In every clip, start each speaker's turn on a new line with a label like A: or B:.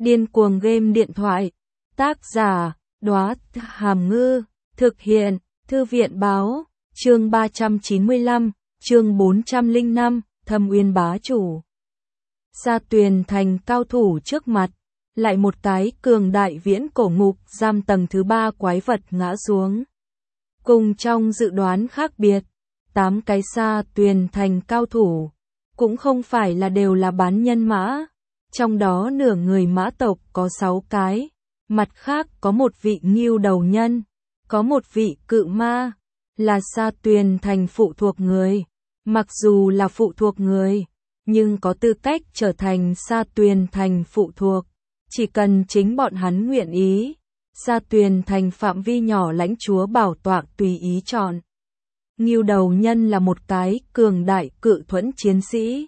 A: Điên cuồng game điện thoại. Tác giả, Đóa Hàm Ngư. Thực hiện, Thư viện báo. Chương 395, chương 405, Thâm Uyên bá chủ. Sa Tuyền Thành cao thủ trước mặt. Lại một cái cường đại viễn cổ ngục giam tầng thứ 3 quái vật ngã xuống. Cùng trong dự đoán khác biệt, 8 cái Sa Tuyền Thành cao thủ, cũng không phải là đều là bán nhân mã. Trong đó nửa người mã tộc có 6 cái, mặt khác có một vị ngưu đầu nhân, có một vị cự ma, là Sa Tuyền Thành phụ thuộc người. Mặc dù là phụ thuộc người, nhưng có tư cách trở thành Sa Tuyền Thành phụ thuộc, chỉ cần chính bọn hắn nguyện ý. Sa Tuyền Thành phạm vi nhỏ lãnh chúa bảo tọa tùy ý chọn. Ngưu đầu nhân là một cái cường đại cự thuẫn chiến sĩ.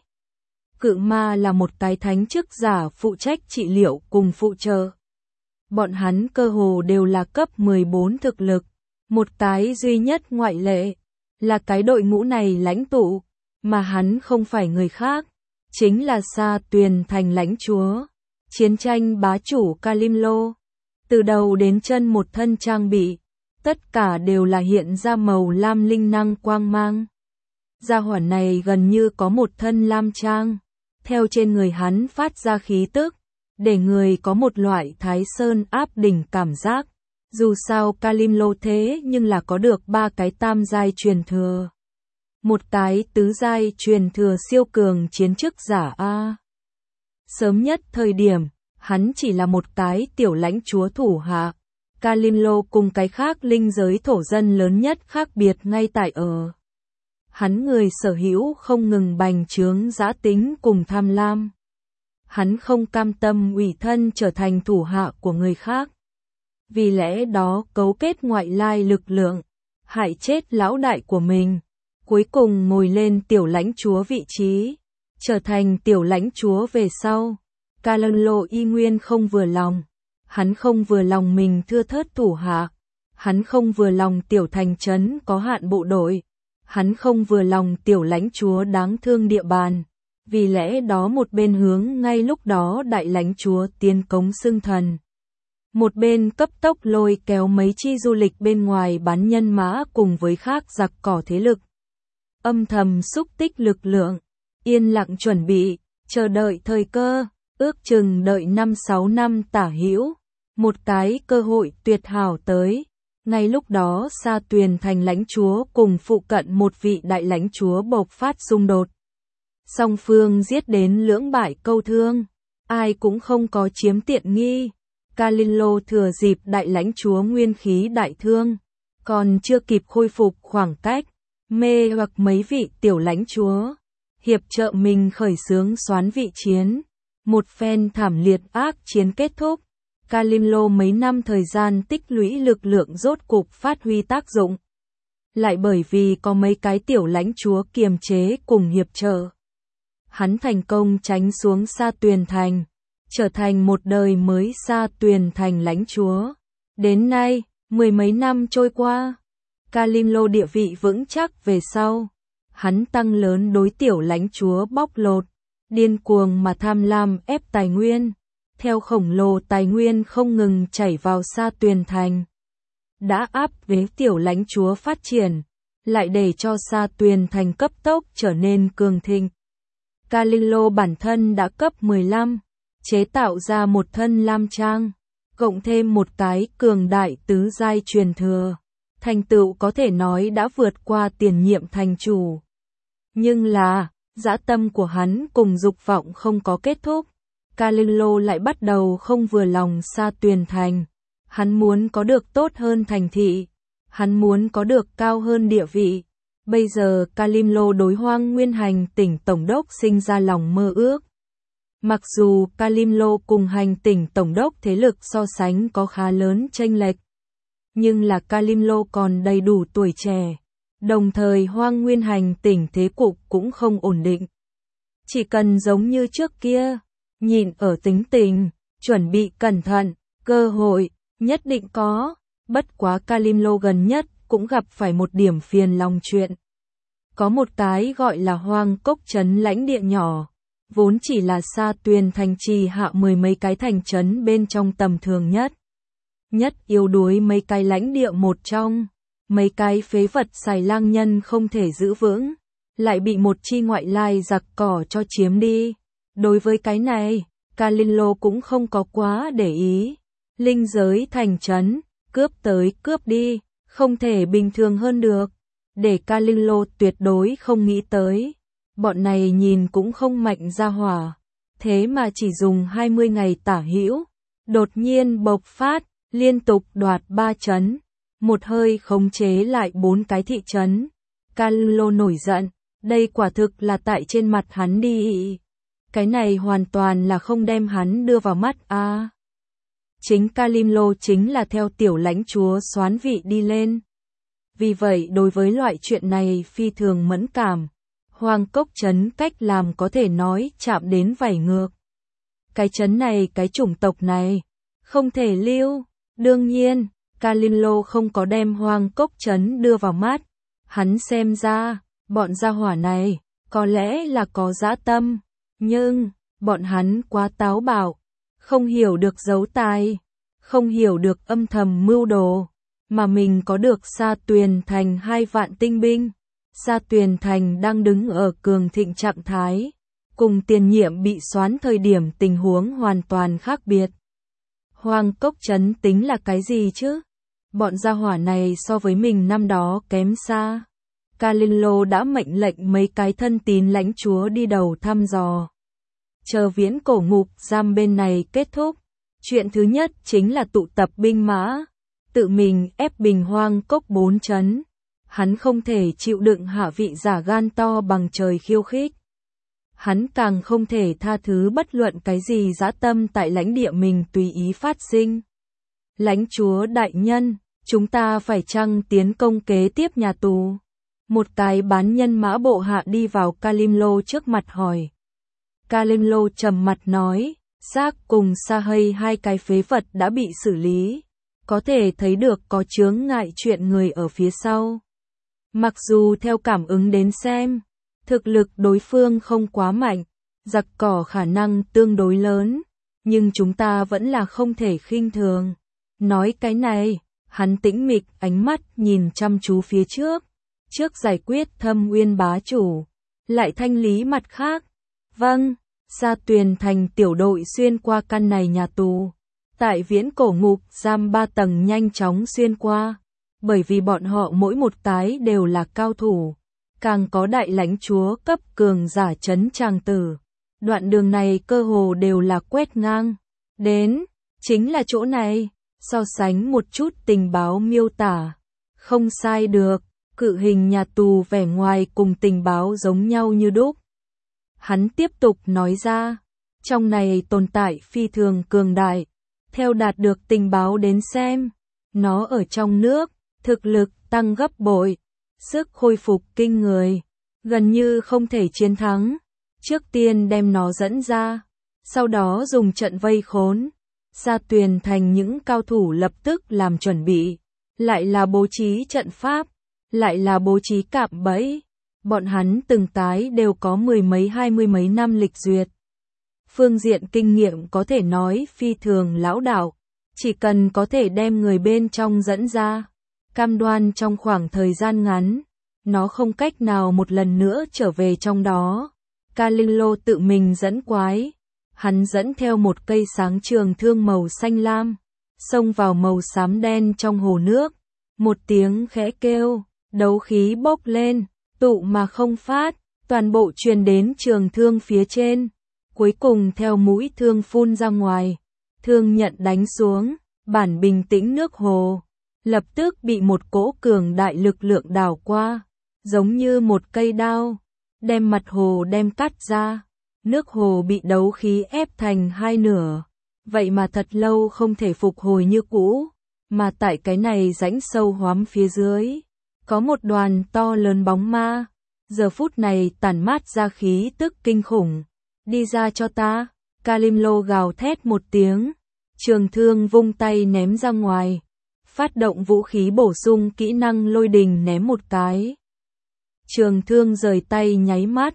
A: Cự ma là một cái thánh chức giả phụ trách trị liệu cùng phụ trợ. Bọn hắn cơ hồ đều là cấp 14 thực lực. Một cái duy nhất ngoại lệ là cái đội ngũ này lãnh tụ, mà hắn không phải người khác, chính là Sa Tuyền Thành lãnh chúa, chiến tranh bá chủ Kalimlo. Từ đầu đến chân một thân trang bị, tất cả đều là hiện ra màu lam linh năng quang mang. Gia hỏa này gần như có một thân lam trang, theo trên người hắn phát ra khí tức, để người có một loại Thái Sơn áp đỉnh cảm giác. Dù sao Kalimlo thế nhưng là có được 3 cái tam giai truyền thừa, một cái tứ giai truyền thừa siêu cường chiến chức giả a. Sớm nhất thời điểm, hắn chỉ là một cái tiểu lãnh chúa thủ hạ. Kalimlo cùng cái khác linh giới thổ dân lớn nhất khác biệt ngay tại ở hắn người sở hữu không ngừng bành trướng dã tính cùng tham lam. Hắn không cam tâm ủy thân trở thành thủ hạ của người khác. Vì lẽ đó cấu kết ngoại lai lực lượng, hại chết lão đại của mình, cuối cùng ngồi lên tiểu lãnh chúa vị trí, trở thành tiểu lãnh chúa về sau. Kalimlo y nguyên không vừa lòng, hắn không vừa lòng mình thưa thớt thủ hạ, hắn không vừa lòng tiểu thành trấn có hạn bộ đội, hắn không vừa lòng tiểu lãnh chúa đáng thương địa bàn. Vì lẽ đó một bên hướng ngay lúc đó đại lãnh chúa tiến cống xưng thần, một bên cấp tốc lôi kéo mấy chi du lịch bên ngoài bán nhân mã cùng với khác giặc cỏ thế lực. Âm thầm xúc tích lực lượng, yên lặng chuẩn bị, chờ đợi thời cơ, ước chừng đợi 5-6 năm tả hữu, một cái cơ hội tuyệt hảo tới. Ngay lúc đó Sa Tuyền Thành lãnh chúa cùng phụ cận một vị đại lãnh chúa bộc phát xung đột. Song phương giết đến lưỡng bại câu thương, ai cũng không có chiếm tiện nghi. Kalimlo thừa dịp đại lãnh chúa nguyên khí đại thương, còn chưa kịp khôi phục khoảng cách, mê hoặc mấy vị tiểu lãnh chúa, hiệp trợ mình khởi xướng xoán vị chiến. Một phen thảm liệt ác chiến kết thúc, Kalimlo mấy năm thời gian tích lũy lực lượng rốt cục phát huy tác dụng. Lại bởi vì có mấy cái tiểu lãnh chúa kiềm chế cùng hiệp trợ, hắn thành công tránh xuống Sa Tuyền Thành, trở thành một đời mới Sa Tuyền Thành lãnh chúa. Đến nay, 10 mấy năm trôi qua, Kalimlo địa vị vững chắc về sau, hắn tăng lớn đối tiểu lãnh chúa bóc lột, điên cuồng mà tham lam ép tài nguyên, theo khổng lồ tài nguyên không ngừng chảy vào Sa Tuyền Thành. Đã áp với tiểu lãnh chúa phát triển, lại để cho Sa Tuyền Thành cấp tốc trở nên cường thịnh. Kalimlo bản thân đã cấp 15, chế tạo ra một thân lam trang, cộng thêm một cái cường đại tứ giai truyền thừa, thành tựu có thể nói đã vượt qua tiền nhiệm thành chủ. Nhưng là, dã tâm của hắn cùng dục vọng không có kết thúc. Kalimlo lại bắt đầu không vừa lòng Sa Tuyền Thành. Hắn muốn có được tốt hơn thành thị, hắn muốn có được cao hơn địa vị. Bây giờ Kalimlo đối Hoang Nguyên Hành tỉnh tổng đốc sinh ra lòng mơ ước. Mặc dù Kalimlo cùng hành tỉnh tổng đốc thế lực so sánh có khá lớn chênh lệch, nhưng là Kalimlo còn đầy đủ tuổi trẻ, đồng thời Hoang Nguyên Hành tỉnh thế cục cũng không ổn định. Chỉ cần giống như trước kia, nhìn ở tính tình, chuẩn bị cẩn thận, cơ hội nhất định có. Bất quá Kalimlo gần nhất cũng gặp phải một điểm phiền lòng chuyện. Có một cái gọi là Hoang Cốc trấn lãnh địa nhỏ, vốn chỉ là Sa Tuyền thành trì hạ 10 mấy cái thành trấn bên trong tầm thường nhất. Nhất yếu đuối mấy cái lãnh địa một trong, mấy cái phế vật xài lang nhân không thể giữ vững, lại bị một chi ngoại lai giặc cỏ cho chiếm đi. Đối với cái này, Kalilo cũng không có quá để ý. Linh giới thành trấn, cướp tới cướp đi, không thể bình thường hơn được. Để Kalilo tuyệt đối không nghĩ tới. Bọn này nhìn cũng không mạnh ra hỏa. Thế mà chỉ dùng 20 ngày tả hữu, đột nhiên bộc phát, liên tục đoạt 3 trấn. Một hơi khống chế lại 4 cái thị trấn. Kalilo nổi giận, đây quả thực là tại trên mặt hắn đi. Cái này hoàn toàn là không đem hắn đưa vào mắt a. Chính Kalilo chính là theo tiểu lãnh chúa soán vị đi lên. Vì vậy đối với loại chuyện này phi thường mẫn cảm. Hoàng Cốc trấn cách làm có thể nói chạm đến vảy ngược. Cái trấn này, cái chủng tộc này, không thể lưu. Đương nhiên, Kalilo không có đem Hoàng Cốc trấn đưa vào mắt. Hắn xem ra, bọn gia hỏa này, có lẽ là có dã tâm. Nhưng, bọn hắn quá táo bạo, không hiểu được giấu tài, không hiểu được âm thầm mưu đồ, mà mình có được Sa Tuyền thành 2 vạn tinh binh. Sa Tuyền thành đang đứng ở cường thịnh trạng thái, cùng tiền nhiệm bị soán thời điểm tình huống hoàn toàn khác biệt. Hoàng Cốc trấn tính là cái gì chứ? Bọn gia hỏa này so với mình năm đó kém xa. Kalilo đã mệnh lệnh mấy cái thân tín lãnh chúa đi đầu thăm dò. Chờ viễn cổ ngục giam bên này kết thúc, chuyện thứ nhất chính là tụ tập binh mã, tự mình ép bình Hoang Cốc 4 trấn. Hắn không thể chịu đựng hạ vị giả gan to bằng trời khiêu khích. Hắn càng không thể tha thứ bất luận cái gì dã tâm tại lãnh địa mình tùy ý phát sinh. Lãnh chúa đại nhân, chúng ta phải chăng tiến công kế tiếp nhà tù? Một cái bán nhân mã bộ hạ đi vào Kalilo trước mặt hỏi. Kalilo trầm mặt nói, Giác cùng Sahai 2 cái phế vật đã bị xử lý. Có thể thấy được có chướng ngại chuyện người ở phía sau. Mặc dù theo cảm ứng đến xem, thực lực đối phương không quá mạnh, giặc cỏ khả năng tương đối lớn, nhưng chúng ta vẫn là không thể khinh thường. Nói cái này, hắn tĩnh mịch ánh mắt nhìn chăm chú phía trước. Trước giải quyết Thâm Uyên bá chủ, lại thanh lý mặt khác. Vâng, Sa Tuyền thành tiểu đội xuyên qua căn này nhà tù. Tại viễn cổ ngục giam 3 tầng nhanh chóng xuyên qua. Bởi vì bọn họ mỗi một cái đều là cao thủ. Càng có đại lãnh chúa cấp cường giả trấn tràng tử. Đoạn đường này cơ hồ đều là quét ngang. Đến, chính là chỗ này. So sánh một chút tình báo miêu tả. Không sai được. Cự hình nhà tù vẻ ngoài cùng tình báo giống nhau như đúc. Hắn tiếp tục nói ra, trong này tồn tại phi thường cường đại. Theo đạt được tình báo đến xem, nó ở trong nước, thực lực tăng gấp bội, sức hồi phục kinh người, gần như không thể chiến thắng. Trước tiên đem nó dẫn ra, sau đó dùng trận vây khốn. Sa Tuyền thành những cao thủ lập tức làm chuẩn bị, lại là bố trí trận pháp. Lại là bố trí cạm bẫy, bọn hắn từng cái đều có 10 mấy 20 mấy năm lịch duyệt. Phương diện kinh nghiệm có thể nói phi thường lão đạo, chỉ cần có thể đem người bên trong dẫn ra, cam đoan trong khoảng thời gian ngắn, nó không cách nào một lần nữa trở về trong đó. Kalilo tự mình dẫn quái, hắn dẫn theo một cây sáng trường thương màu xanh lam, xông vào màu xám đen trong hồ nước, một tiếng khẽ kêu. Đấu khí bốc lên, tụ mà không phát, toàn bộ truyền đến trường thương phía trên. Cuối cùng theo mũi thương phun ra ngoài, thương nhận đánh xuống, bản bình tĩnh nước hồ. Lập tức bị một cỗ cường đại lực lượng đảo qua, giống như một cây đao, đem mặt hồ đem cắt ra. Nước hồ bị đấu khí ép thành 2 nửa, vậy mà thật lâu không thể phục hồi như cũ, mà tại cái này rãnh sâu hoắm phía dưới. Có một đoàn to lớn bóng ma, giờ phút này tản mát ra khí tức kinh khủng. Đi ra cho ta, Kalilo gào thét một tiếng, trường thương vung tay ném ra ngoài, phát động vũ khí bổ sung kỹ năng lôi đình ném một cái. Trường thương rời tay nháy mắt,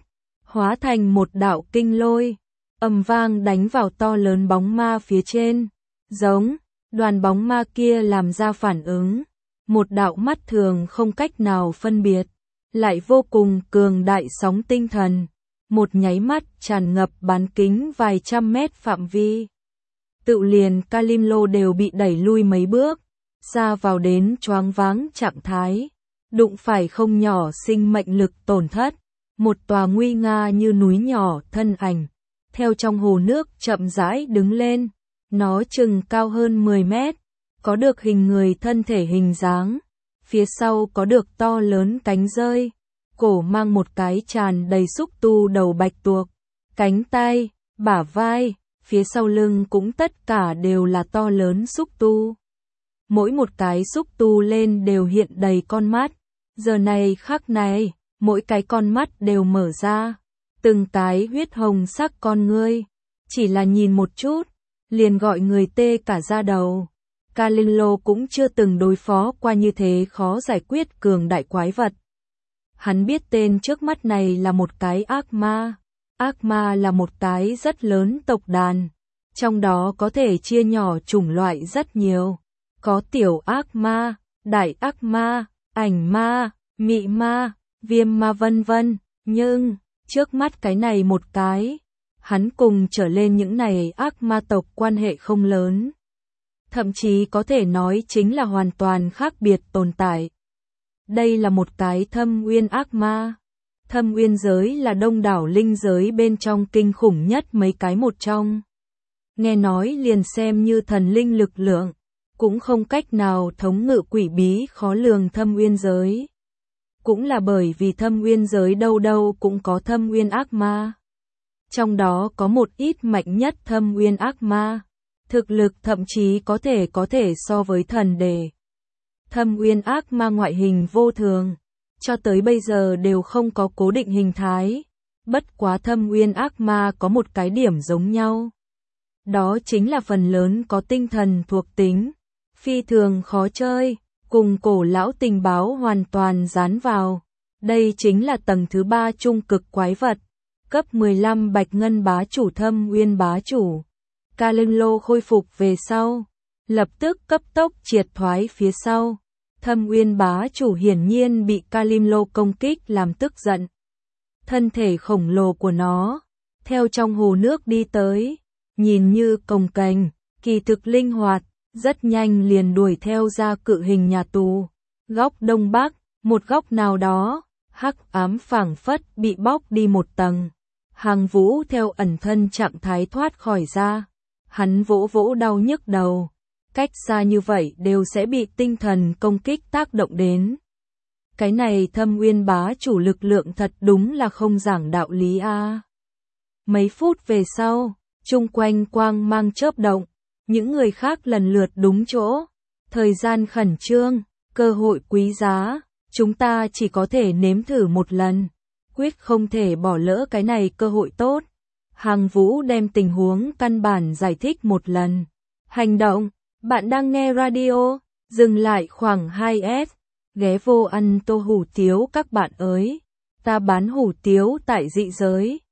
A: hóa thành một đạo kinh lôi, ầm vang đánh vào to lớn bóng ma phía trên. Giống, đoàn bóng ma kia làm ra phản ứng, một đạo mắt thường không cách nào phân biệt, lại vô cùng cường đại sóng tinh thần, một nháy mắt tràn ngập bán kính vài trăm mét phạm vi. Tự liền Kalimlo đều bị đẩy lui mấy bước, xa vào đến choáng váng trạng thái, đụng phải không nhỏ sinh mệnh lực tổn thất, một tòa nguy nga như núi nhỏ thân ảnh, theo trong hồ nước chậm rãi đứng lên, nó chừng cao hơn 10 mét, có được hình người thân thể hình dáng, phía sau có được to lớn cánh rơi, cổ mang một cái tràn đầy xúc tu đầu bạch tuộc, cánh tay, bả vai, phía sau lưng cũng tất cả đều là to lớn xúc tu. Mỗi một cái xúc tu lên đều hiện đầy con mắt, giờ này khắc này, mỗi cái con mắt đều mở ra, từng cái huyết hồng sắc con ngươi, chỉ là nhìn một chút, liền gọi người tê cả da đầu. Kalimlo cũng chưa từng đối phó qua như thế khó giải quyết cường đại quái vật. Hắn biết tên trước mắt này là một cái ác ma. Ác ma là một cái rất lớn tộc đàn, trong đó có thể chia nhỏ chủng loại rất nhiều. Có tiểu ác ma, đại ác ma, ảnh ma, mị ma, viêm ma vân vân, nhưng trước mắt cái này một cái, hắn cùng trở lên những này ác ma tộc quan hệ không lớn. Thậm chí có thể nói chính là hoàn toàn khác biệt tồn tại. Đây là một cái thâm uyên ác ma. Thâm uyên giới là đông đảo linh giới bên trong kinh khủng nhất mấy cái một trong. Nghe nói liền xem như thần linh lực lượng, cũng không cách nào thống ngự quỷ bí khó lường thâm uyên giới. Cũng là bởi vì thâm uyên giới đâu đâu cũng có thâm uyên ác ma. Trong đó có một ít mạnh nhất thâm uyên ác ma. Thực lực thậm chí có thể so với thần đề. Thâm uyên ác ma ngoại hình vô thường, cho tới bây giờ đều không có cố định hình thái. Bất quá thâm uyên ác ma có một cái điểm giống nhau. Đó chính là phần lớn có tinh thần thuộc tính, phi thường khó chơi, cùng cổ lão tình báo hoàn toàn dán vào. Đây chính là tầng thứ 3 trung cực quái vật, cấp 15 bạch ngân bá chủ thâm uyên bá chủ. Kalimlo khôi phục về sau, lập tức cấp tốc triệt thoái phía sau. Thâm uyên bá chủ hiển nhiên bị Kalimlo công kích làm tức giận. Thân thể khổng lồ của nó, theo trong hồ nước đi tới, nhìn như cồng kềnh, kỳ thực linh hoạt, rất nhanh liền đuổi theo ra cự hình nhà tù. Góc đông bắc, một góc nào đó, hắc ám phảng phất bị bóc đi một tầng. Hàng Vũ theo ẩn thân trạng thái thoát khỏi ra. Hắn vỗ vỗ đau nhức đầu. Cách xa như vậy đều sẽ bị tinh thần công kích tác động đến. Cái này thâm uyên bá chủ lực lượng thật đúng là không giảng đạo lý a. Mấy phút về sau, chung quanh quang mang chớp động, những người khác lần lượt đúng chỗ. Thời gian khẩn trương, cơ hội quý giá, chúng ta chỉ có thể nếm thử một lần, quyết không thể bỏ lỡ cái này cơ hội tốt. Hàng Vũ đem tình huống căn bản giải thích một lần. Hành động, bạn đang nghe radio, dừng lại khoảng 2S, ghé vô ăn tô hủ tiếu các bạn ơi. Ta bán hủ tiếu tại dị giới.